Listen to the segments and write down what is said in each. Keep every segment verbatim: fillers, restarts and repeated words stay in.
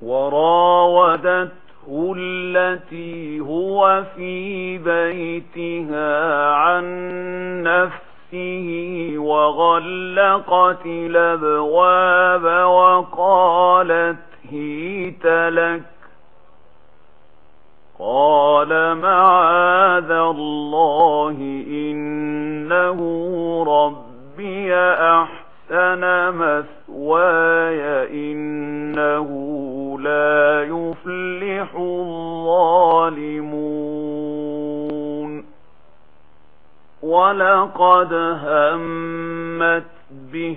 وراودته التي هو في بيتها عن نفسه وغلقت الأبواب وقالت هيت لك قال معاذ الله إنه ربي أحسن مثواي إنه لا يفلح الظالمون ولقد همت به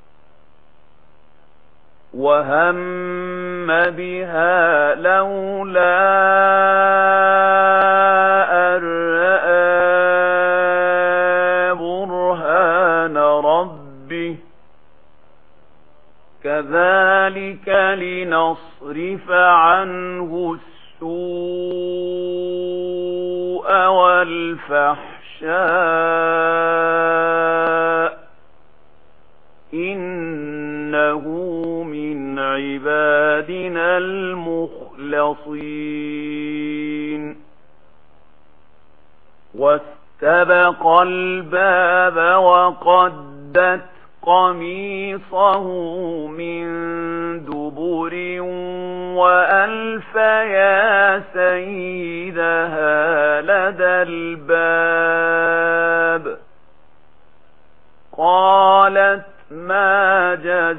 وهم بها لولا أن رأى برهان ربه كذلك لنصرف عنه السوء والفحشاء إنه من عبادنا المخلصين واستبق الباب وقدت قميصه من دبر وألف يا سيدها لدى الباب قالت ما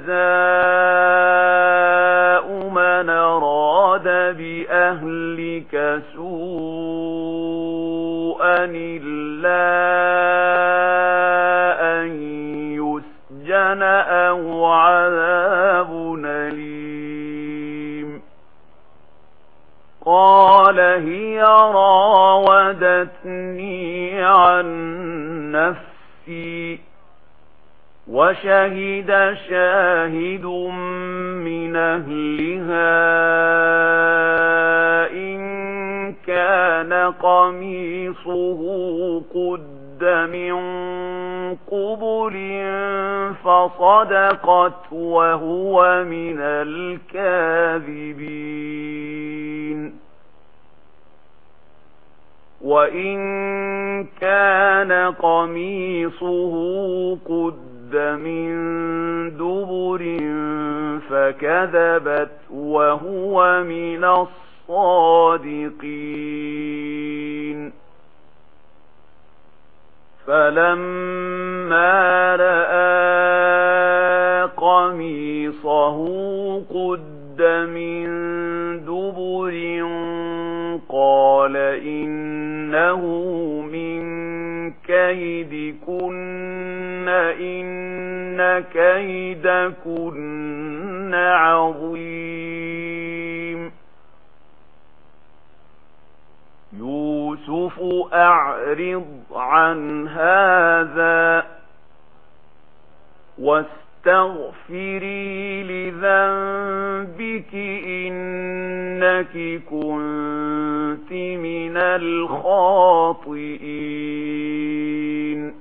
جزاء من أراد بأهلك سوءا إلا أن يسجن أو عذاب أليم قال هي راودتني عن نفسي وشهد شاهد من أهلها إن كان قميصه قد من قبل فصدقت وهو من الكاذبين وإن كان قميصه قد من دبر فكذبت وهو من الصادقين فلما رأى قميصه قد من دبر قال إنه من كيدكن إن كيدكن عظيم يوسف أعرض عن هذا واستغفري لذنبك إنك كنت من الخاطئين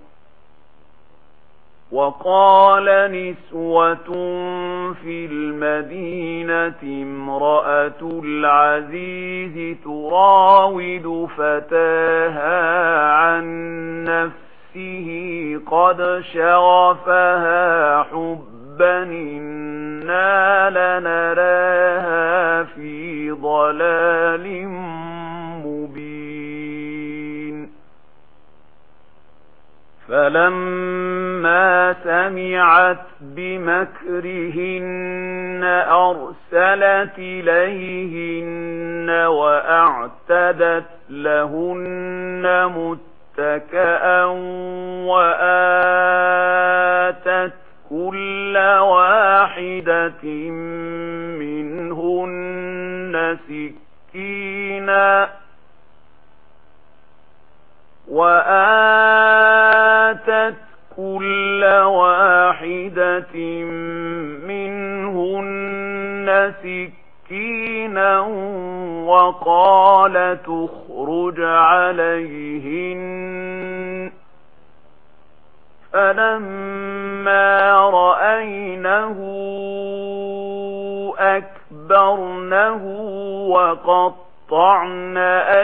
وقال نسوة في المدينة امرأة العزيز تراود فتاها عن نفسه قد شغفها حبا إنا لنراها في ضلال مبين فلما سمعت بمكرهن أرسلت إليهن وأعتدت لهن متكئا وآتت كل واحدة منهن سكينا وآتت كل واحدة منهن سكينا وقال تخرج عليهن فلما رأينه أكبر فاستكبرنه وقطعن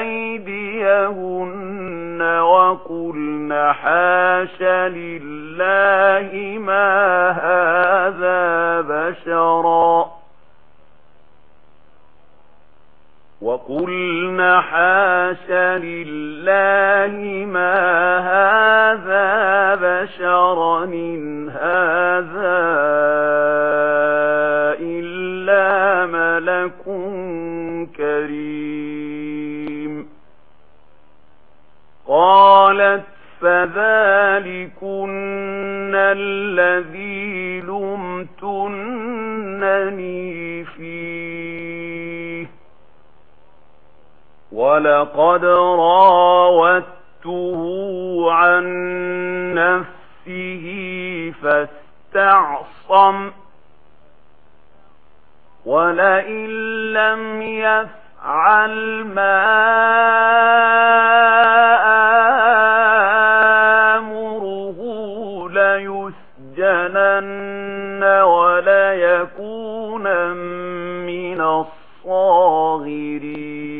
أيديهن وقلن حاش لله ما هذا بشرا وقلن حاش لله ما هذا بشرا إن هذا إلا ملك كريم قالت فذلكن الذي لمتنني فيه ولقد راودته عن نفسه فاستعصم ولئن لم يفعل ما آمره ليسجنن وليكون من الصاغرين